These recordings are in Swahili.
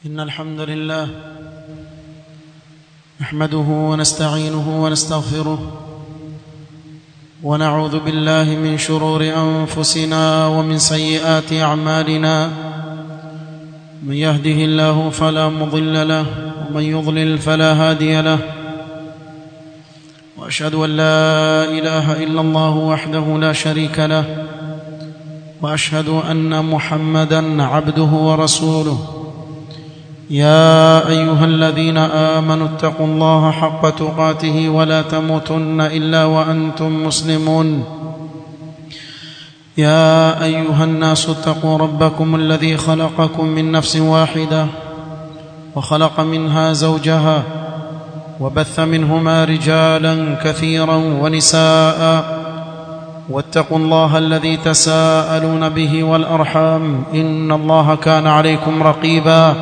إن الحمد لله نحمده ونستعينه ونستغفره ونعوذ بالله من شرور أنفسنا ومن سيئات أعمالنا. من يهده الله فلا مضل له ومن يضلل فلا هادي له، وأشهد أن لا إله إلا الله وحده لا شريك له، وأشهد أن محمدًا عبده ورسوله. يا أيها الذين آمنوا اتقوا الله حق تقاته ولا تموتن إلا وأنتم مسلمون. يا أيها الناس اتقوا ربكم الذي خلقكم من نفس واحدة وخلق منها زوجها وبث منهما رجالا كثيرا ونساء، واتقوا الله الذي تساءلون به والأرحام إن الله كان عليكم رقيبا.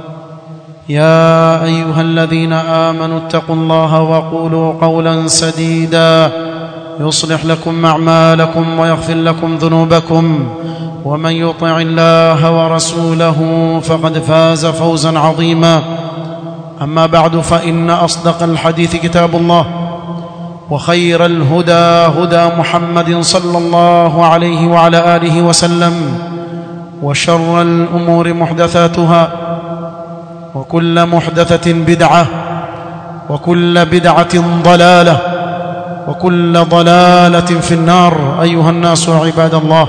يا أيها الذين آمنوا اتقوا الله وقولوا قولا سديدا يصلح لكم أعمالكم ويغفر لكم ذنوبكم، ومن يطع الله ورسوله فقد فاز فوزا عظيما. أما بعد، فإن أصدق الحديث كتاب الله، وخير الهدى هدى محمد صلى الله عليه وعلى آله وسلم، وشر الأمور محدثاتها، وكل محدثة بدعة، وكل بدعة ضلالة، وكل ضلالة في النار. أيها الناس عباد الله،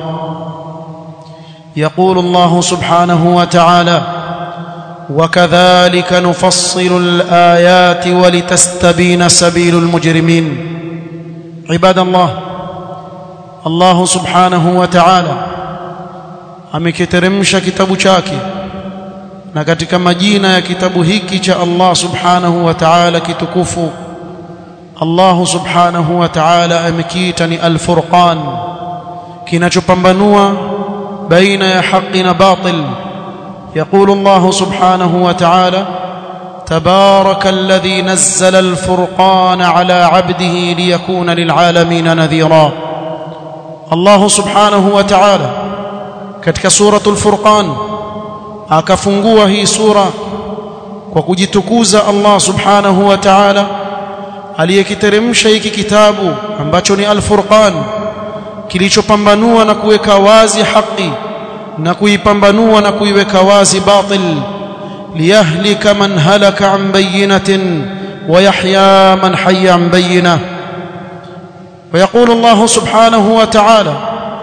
يقول الله سبحانه وتعالى: وكذلك نفصل الآيات ولتستبين سبيل المجرمين. عباد الله، الله سبحانه وتعالى amekiteremsha kitabu chake, na katika majina ya kitabu hiki cha Allah subhanahu wa ta'ala kitukufu, Allah subhanahu wa ta'ala amekiita ni Al-Furqan, kinachopambanua baina ya haki na batil. يقول الله سبحانه وتعالى: تبارك الذي نزل الفرقان على عبده ليكون للعالمين نذيرا. الله سبحانه وتعالى katika suratul Furqan akafungua hii sura kwa kujitukuza Allah subhanahu wa ta'ala aliyekiteremsha hiki kitabu ambacho ni Al-Furqan, kilichopambanua na kuweka wazi haki na kuipambanua na kuiweka wazi batil, liyahlika man halaka an bayyinatin wa yahya man hayya an bayyinah. ويقول الله سبحانه وتعالى: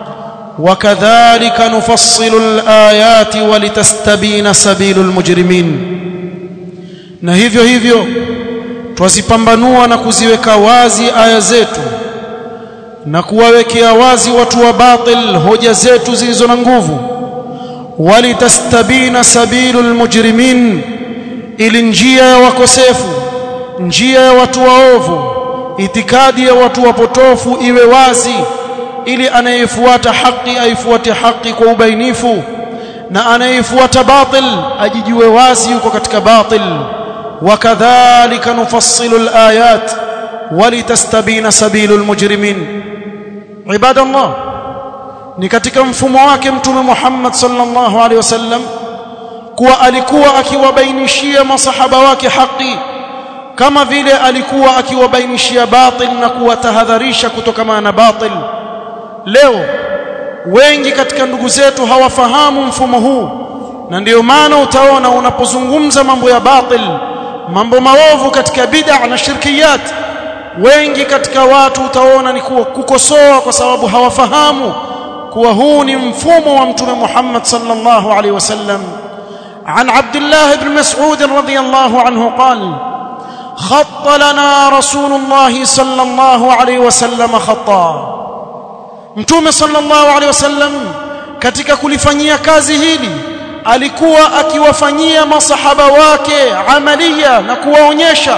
وكذلك نفصل الآيات ولتستبين سبيل المجرمين. na hivyo hivyo twazipambanua na kuziweka wazi aya zetu na kuwawekea wazi watu wa batil hoja zetu zilizo na nguvu. walitastabina sabilul mujrimin, ili njia ya wakosefu, njia ya watu waovu, itikadi ya watu wapotofu iwe wazi, ili anayefuata haki aifuate haki kwa ubainifu, na anayefuata batil ajijue wazi yuko katika batil. wakadhalika nufassilul ayat walitastabina sabilul mujrimin. Ibadallah, ni katika mfumo wake Mtume Muhammad sallallahu alaihi wasallam kuwa alikuwa akiwabainishia masahaba wake haki, kama vile alikuwa akiwabainishia batil na kuwatahadharisha kutokana na batil. Leo wengi katika ndugu zetu hawafahamu mfumo huu, na ndio maana utaona unapozungumza mambo ya batil, mambo maovu katika bid'a na shirkiyat, wengi katika watu utaona ni kukosoa kwa sababu hawafahamu kuwa huu ni mfumo wa Mtume Muhammad sallallahu alaihi wasallam. عن عبد الله بن مسعود رضي الله عنه قال: خط لنا رسول الله صلى الله عليه وسلم خطا. Mtume sallallahu alaihi wasallam katika kulifanyia kazi hili alikuwa akiwafanyia masahaba wake amalia na kuwaonyesha,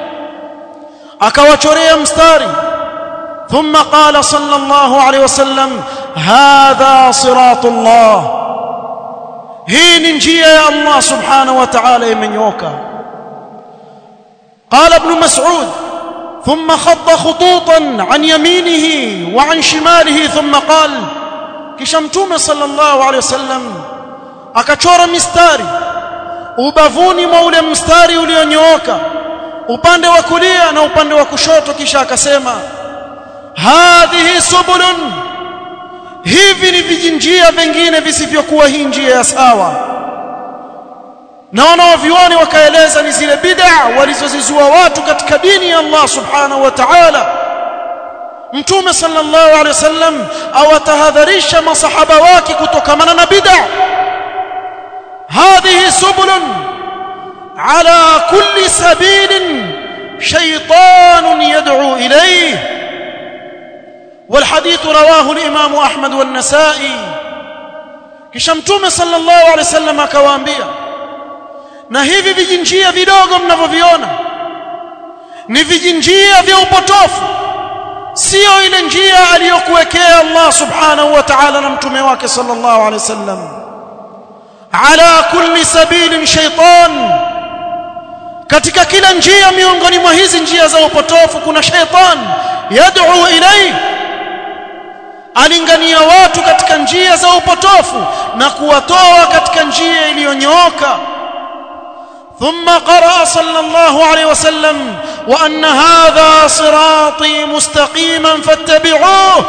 akawachorea mstari. thumma qala sallallahu alaihi wasallam: hadha siratullah, hii ni njia ya Allah subhanahu wa ta'ala imenyoka. qala ibn Mas'ud: ثم خط خطوطا عن يمينه وعن شماله ثم قال. kisha Mtume sallallahu alaihi wasallam akachora mistari ubavuni mwa ule mstari ulionyooka upande wa kulia na upande wa kushoto, kisha akasema hadhihi subulun, hivi ni vijinjia vingine visivyokuwa hii njia ya sawa. Na wanavyuoni wakaeleza ni zile bid'a walizozizua watu katika dini ya Allah subhanahu wa ta'ala. Mtume sallallahu alaihi wasallam awatahadharisha masahaba wake kutokamana na bid'a. hadhihi subulun ala kulli sabilin shaytanun yad'u ilayhi. والحديث رواه الإمام أحمد والنسائي. kisha Mtume sallallahu alaihi wasallam akawaambia, na hivi vijinjia vidogo mnavyoviona ni vijinjia vya upotofu, sio ile njia aliyokuwekea Allah subhanahu wa ta'ala na mtume wake sallallahu alaihi wasallam. ala kulli sabilin shaytan, katika kila njia miongoni mwa hizi njia za upotofu kuna shaytan yad'u ilayhi, alingania watu katika njia za upotofu na kuwatoa katika njia iliyonyooka. ثم قرأ صلى الله عليه وسلم وأن هذا صراطي مستقيما فاتبعوه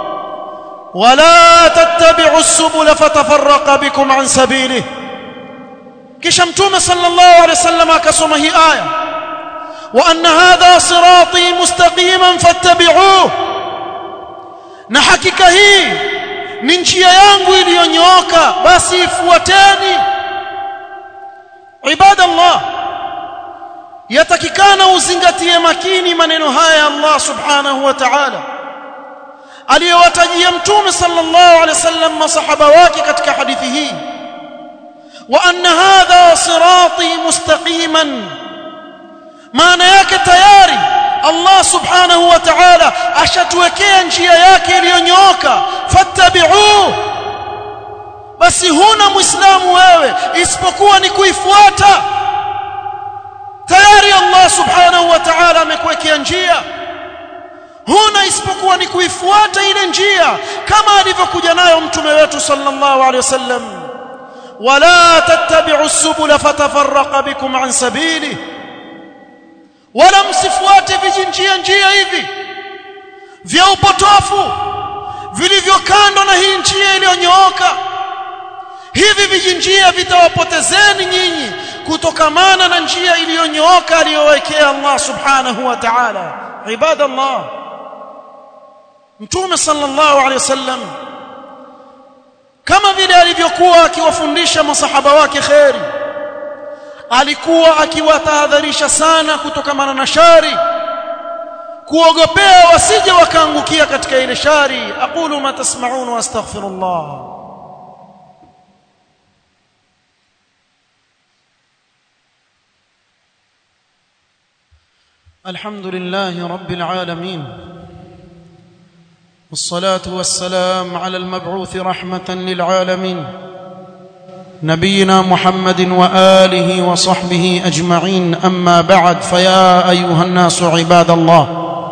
ولا تتبعوا السبل فتفرق بكم عن سبيله. kisha Mtume صلى الله عليه وسلم akasoma hii aya, وأن هذا صراطي مستقيما فاتبعوه, na hakika hii ni njia yangu iliyonyooka, basi ifuateni. Ibadallah, yatakikana uzingatie makini maneno haya Allah subhanahu wa ta'ala aliyowatajia Mtume sallallahu alaihi wasallam masahaba wake katika hadithi hii, wa anna hadha sirati mustaqiman. maana yake tayari Allah subhanahu wa ta'ala ashatuwekea njia yake iliyonyooka, fattabi'uhu. basi huna muislamu wewe isipokuwa ni kuifuata. tayari Allah subhanahu wa ta'ala amekuwekea njia, huna isipokuwa ni kuifuata ile njia kama alivyokuja nayo mtume wetu sallallahu alaihi wasallam. wala tattabi'u subula fatafarraqa bikum an sabili, wala msifuate vijinjia hivi vya upotofu vilivyo kando na hii njia iliyonyooka. hivi vijinjia vitawapotezeni nyinyi kutokamana na njia iliyonyooka aliyowekea Allah subhanahu wa ta'ala. Ibadallah, Mtume sallallahu alaihi wasallam kama vile alivyokuwa akiwafundisha masahaba wake khairi, alikuwa akiwatahadharisha sana kutokamana na shari, kuogopea wasije wakaangukia katika ile shari. aqulu ma tasma'un wa astaghfirullah. الحمد لله رب العالمين، والصلاة والسلام على المبعوث رحمة للعالمين نبينا محمد وآله وصحبه أجمعين. أما بعد، فيا أيها الناس عباد الله،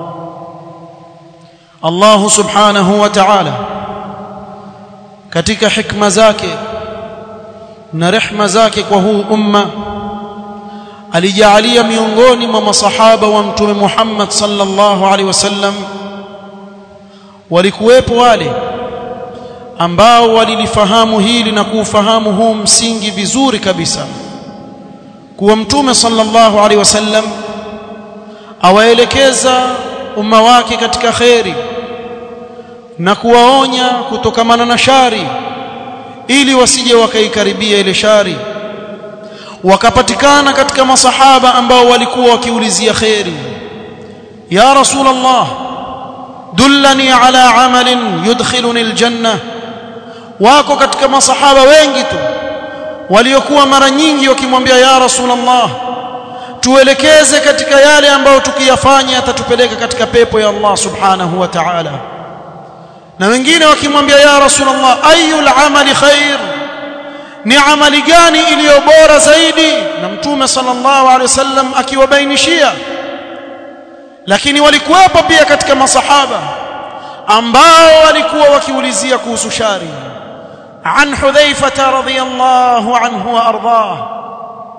الله سبحانه وتعالى katika hikma zake na rehema zake kwa huu umma alijaalia miongoni mwa masahaba wa mtume Muhammad sallallahu alaihi wasallam walikuwepo wale ambao walilifahamu hili na kuufahamu huu msingi vizuri kabisa, kuwa mtume sallallahu alaihi wasallam awaelekeza umma wake katika khairi na kuwaonya kutokamana na shari ili wasije wakaikaribia ile shari. Wakapatikana katika masahaba ambao walikuwa wakiulizia khairi, ya Rasulullah dullani ala amalin yudkhiluni aljanna. wako katika masahaba wengi tu waliokuwa mara nyingi wakimwambia ya Rasulullah, tuelekeze katika yale ambayo tukiyafanya yatatupeleka katika pepo ya Allah subhanahu wa ta'ala. Na wengine wakimwambia ya Rasulullah, ayul amali khair, ni amali gani iliyo bora zaidi? Na mtume sallallahu alaihi wasallam akiwabainishia. Lakini walikuwepo pia katika masahaba ambao walikuwa wakiulizia kuhusu shari. An Hudhaifa radhiyallahu anhu wa ardhah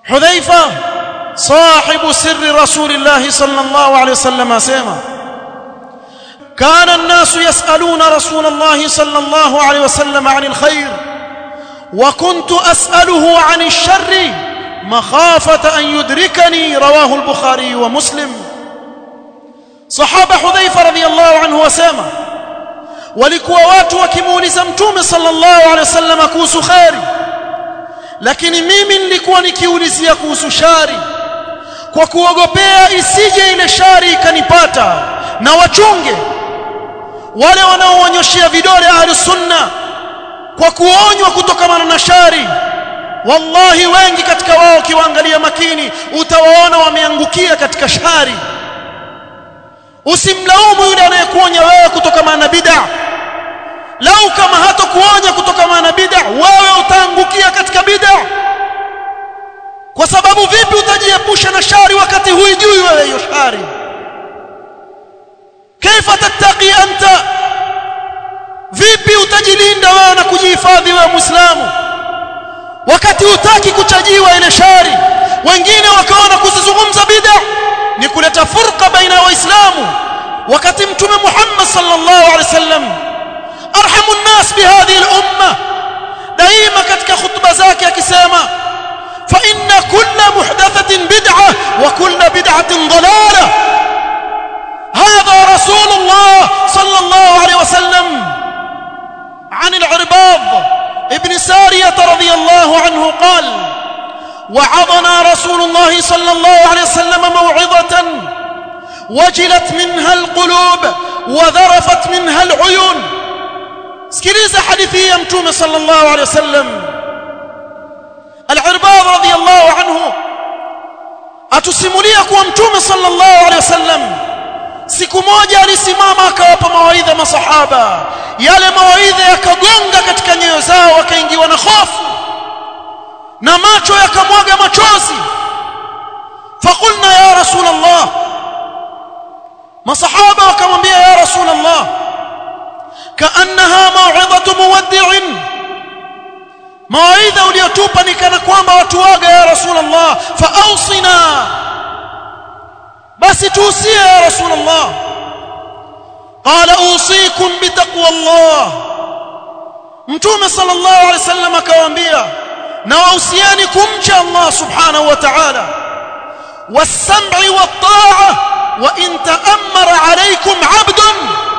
Hudhaifa sahibu sirri Rasulillah sallallahu alayhi wasallam asema kana an-nasu yas'aluna Rasulullah sallallahu alayhi wasallam 'anil khair wa kuntu as'aluhu 'anil sharri makhafata an yudrikani rawahu al-Bukhari wa Muslim. Sahaba Hudhaifa radhiyallahu anhu asema walikuwa watu wakimuuliza mtume sallallahu alayhi wasallam kuhusu khairi, lakini mimi nilikuwa nikiulizia kuhusu shari kwa kuogopea isije ile shari ikanipata. Na wachunge wale wanaoonyoshia vidole ahli sunna kwa kuonywa kutokana na shari. Wallahi wengi katika wao kiwaangalia makini utawaona wameangukia katika shari. Usimlaumu yule anayekuonya wewe kutokana na bid'a. Lau kama hatakuonya kutokana na bid'a, wewe utaangukia katika bid'a. Kwa sababu vipi utajiepusha na shari wakati huijui wewe hiyo shari? Kaifa tattaqi anta? Vipi utajilinda wewe na kujihifadhi wewe Muislamu wakati hutaki kuchajiwa ile shari? Wengine wakaona kuzizungumza bid'a ni kuleta furqa baina ya Waislamu, wakati Mtume Muhammad sallallahu alaihi wasallam arhamun nas bihadhihi al-umma daima katika khutba zake akisema fa inna kulla muhdathatin bid'ah wa kulla bid'atin dalalah. hadha rasulullah sallallahu alaihi wasallam عن العرباض ابن سارية رضي الله عنه قال وعظنا رسول الله صلى الله عليه وسلم موعظة وجلت منها القلوب وذرفت منها العيون. سكريز حديثي يمتوم صلى الله عليه وسلم العرباض رضي الله عنه أتسمليك ومتوم صلى الله عليه وسلم siku moja alisimama akawapa mawaidha masahaba. Yale mawaidha yakagonga katika nyoyo zao, wakaingiwa na hofu na macho yakamwaga machozi. Faqulna ya Rasulullah, masahaba wakamwambia ya Rasulullah, kaannaha maw'idhatu muwaddi'in, mawaidha uliyotupa ni kana kwamba watu waga ya Rasulullah, fa awsina, basi tuusie ya Rasulullah. Qala usikum bitaqwa Allah, Mtume sallallahu alaihi wasallam akawaambia na wausiani kumcha Allah subhanahu wa ta'ala, was-sam'i wat-ta'a wa in ta'ammara alaykum 'abdun,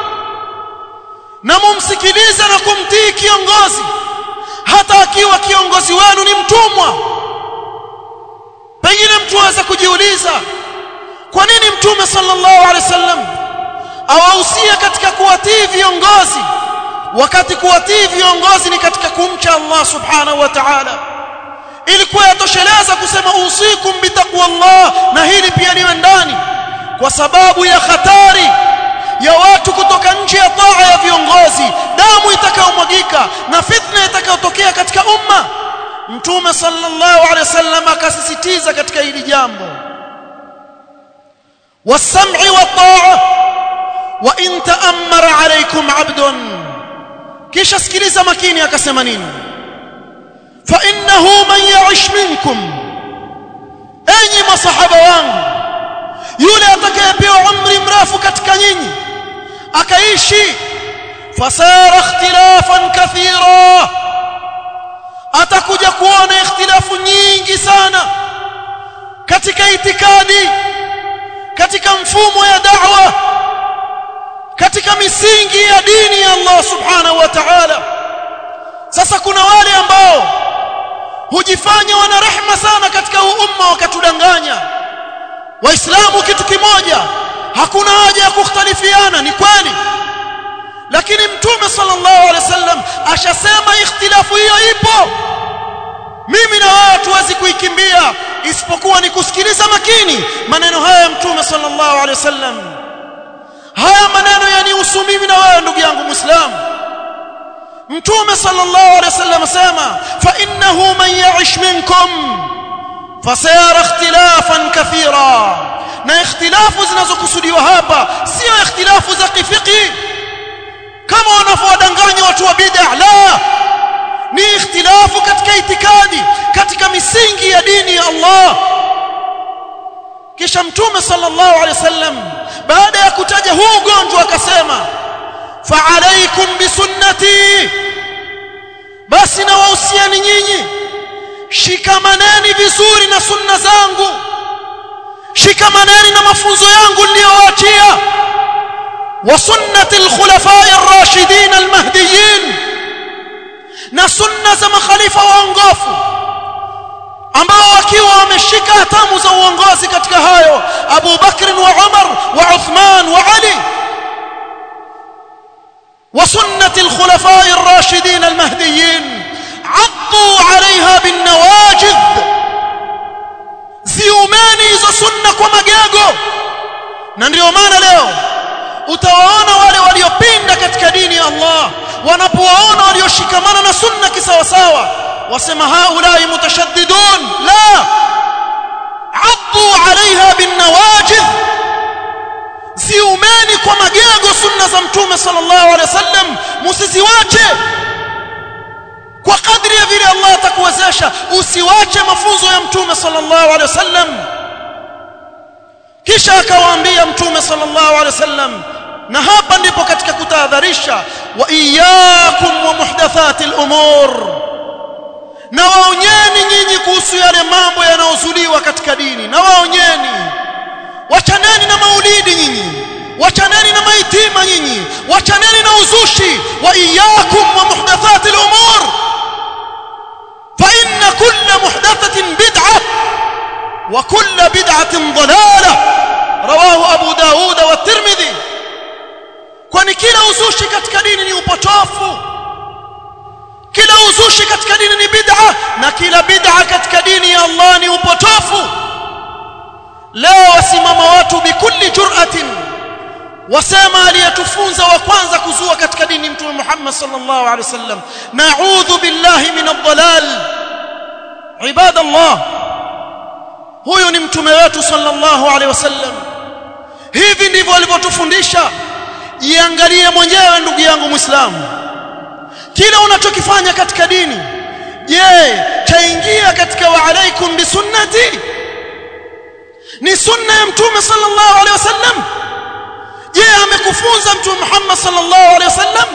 na mumsikilize na kumtii kiongozi hata akiwa kiongozi wenu ni mtumwa. Pengine mtu aweza kujiuliza kwa nini Mtume sallallahu alaihi wasallam awahusia katika kuwatii viongozi wakati kuwatii viongozi ni katika kumcha Allah subhanahu wa ta'ala? Ilikuwa yatosheleza kusema usikum bitaqwa Allah na hili pia liwe ndani, kwa sababu ya hatari ya watu kutoka nje ya taa ya viongozi, damu itakayomwagika na fitna itakayotokea katika umma. Mtume sallallahu alaihi wasallam akasisitiza katika hili jambo, was-sam'i wat-ta'a wa in ta'ammara alaykum 'abdun. Kisha sikiliza makini, akasema nini? Fa innahu man ya'ish minkum, enyi masahaba wangu, yule atakayepewa umri mrefu katika nyinyi akaishi, fasara ikhtilafan kathira, atakuja kuona ikhtilafu nyingi sana katika itikadi, katika mfumo ya da'wa, katika misingi ya dini ya Allah subhanahu wa ta'ala. Sasa kuna wale ambao hujifanya wana rehema sana katika umma, wakatudanganya Waislamu kitu kimoja, hakuna haja ya kukhtalifiana. Ni kweli, lakini Mtume sallallahu alaihi wasallam ashasema ikhtilafu hiyo ipo. Mimi na wewe tuwezi kuikimbia, isipokuwa ni kusikiliza makini maneno haya ya Mtume sallallahu alaihi wasallam. Haya maneno yanihusu mimi na wewe, ndugu yangu Muislamu. Mtume sallallahu alaihi wasallam asema fa innahu man ya'ish minkum fasayara ikhtilafan kathira. Na ikhtilafu zinazokusudiwa hapa sio ikhtilafu za kifiki kama wanavyodanganya watu wa bid'a, la, ni ikhtilafu katika itikadi, katika misingi ya dini ya ya Allah. Kisha Mtume sallallahu alaihi wasallam baada ya kutaja huu ugonjwa akasema fa alaykum bisunnati, basi na wahusiani nyinyi shikamaneni vizuri na sunna zangu, shikamaneni na mafunzo yangu niliyowaachia, wa sunnati al-khulafa'i ar-rashidin al-mahdiyyin, na sunna za makhalifa waongofu ambao wakiwa wameshika hatamu za uongozi katika hayo, Abu Bakr wa Umar wa Uthman wa Ali, wa sunnati al-khulafa'i ar-rashidin al-mahdiyyin addu 'alayha bin nawajid, ziumeni hizo sunna kwa magego. Na ndio maana leo utawaona wale waliopinda katika dini ya Allah wanapowaona walioshikamana na sunna kisawasawa wasema haulai mutashaddidun. La, addu 'alayha bin nawajid, ziumeni kwa magego sunna za Mtume sallallahu alaihi wasallam, msiziwache. Kwa kadri ya vile Allah atakuwezesha usiwache mafunzo ya Mtume sallallahu alaihi wasallam. Kisha akawaambia Mtume sallallahu alaihi wasallam, na hapa ndipo katika kutahadharisha, wa iyyakum wa muhdathatil umur, na waonyeni nyinyi kuhusu yale mambo yanayozuliwa katika dini. Na waonyeni, wachaneni na maulidi nyinyi, wachaneni na maitima nyinyi, wachaneni na uzushi. Wa iyyakum wa muhdathatil umur fa inna kulla muhdathatin bid'ah wa kulla bid'atin dalalah, rawahu Abu Daud wa Tirmidhi. Kwani kila uzushi katika dini ni upotofu, kila uzushi katika dini ni bid'a, na kila bid'a katika dini ya Allah ni upotofu. Leo wasimama watu bikulli jur'atin wasema aliyetufunza wa kwanza kuzua katika dini Mtume Muhammad sallallahu alaihi wasallam. Na'udhu billahi min ad-dhalal. Ibadallah, huyu ni mtume wetu sallallahu alaihi wasallam. Hivi ndivyo alivyotufundisha. Jiangalie mwenyewe ndugu yangu Muislamu, kila unachokifanya katika dini, je, chaingia katika wa alaikum bisunnati? Ni sunna ya Mtume sallallahu alaihi wasallam? Je, amekufunza Mtume Muhammad sallallahu alaihi wasallam?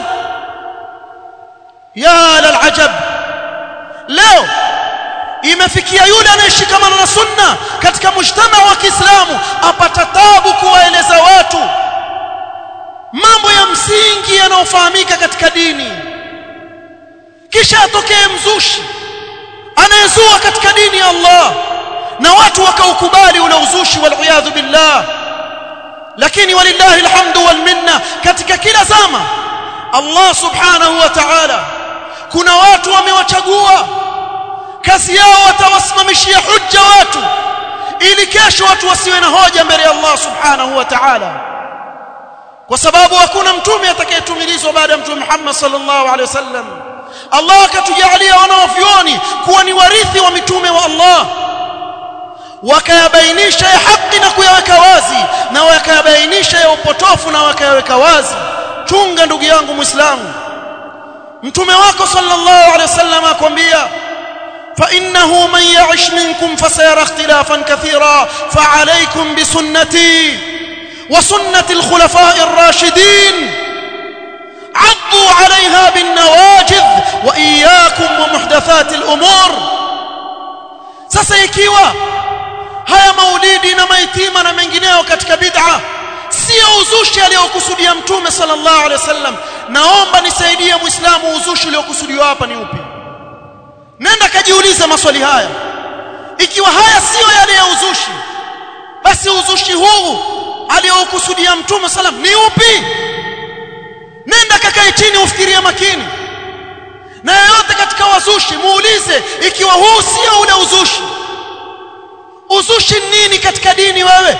Ya lal ajab, leo imefikia yule anayeshikamana na sunna katika mujtama wa Kiislamu apata taabu kuwaeleza watu mambo ya msingi yanayofahamika katika dini. Kisha atokee mzushi anayezua katika dini ya Allah na watu wakaukubali ule uzushi, wal iyadhu billah. Lakini walillahi alhamdu wal minna, katika kila zama Allah subhanahu wa ta'ala kuna watu wamewachagua, kazi yao watawasimamishia hujja watu ili kesho watu wasiwe na hoja mbele ya Allah subhanahu wa ta'ala, kwa sababu hakuna mtume atakayetumilizwa baada ya Mtume Muhammad sallallahu alaihi wasallam. Allah akatujalia wanaovioni kuwa ni warithi wa mitume wa Allah, wakayabainisha ya haki na kuyaweka wazi, na wakayabainisha ya upotofu na wakayaweka wazi. Chunga ndugu yangu Muislamu, mtume wako sallallahu alaihi wasallam akwambia, fa innahu man ya'ish minkum fasayara ikhtilafan kathira fa alaykum bi sunnati wa sunnati al-khulafa'i ar-rashidin addu 'alayha bin nawajid wa iyyakum wa muhdathati al-umur. Sasa ikiwa haya maulidi na maitima na mengineo katika bid'a sio uzushi aliyokusudia Mtume sallallahu alaihi wasallam, naomba nisaidie Muislamu, uzushi uliokusudiwa hapa ni upi? Nenda kajiulize maswali haya. Ikiwa haya sio yale ya uzushi, basi uzushi huu aliyokusudia Mtume sallam ni upi? Nenda kakae chini ufikirie makini, na yeyote katika wazushi muulize, ikiwa huu sio ule uzushi, uzushi nini katika dini wewe?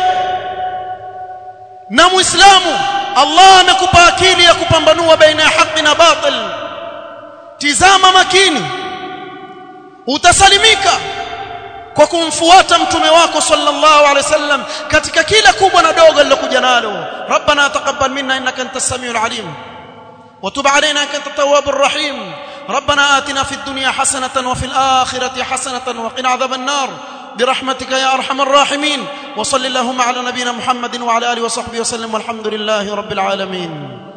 Na Muislamu, Allah amekupa akili ya kupambanua baina ya haki na batil. Tizama makini, utasalimika kwa kumfuata mtume wako sallallahu alaihi wasallam katika kila kubwa na dogo lilokuja nalo. Rabbana taqabbal minna innaka antas samiul alim wa tub alaina innaka antat tawwabur rahim. ربنا آتنا في الدنيا حسنة وفي الآخرة حسنة وقنا عذاب النار برحمتك يا أرحم الراحمين. وصل اللهم على نبينا محمد وعلى آله وصحبه وسلم والحمد لله رب العالمين.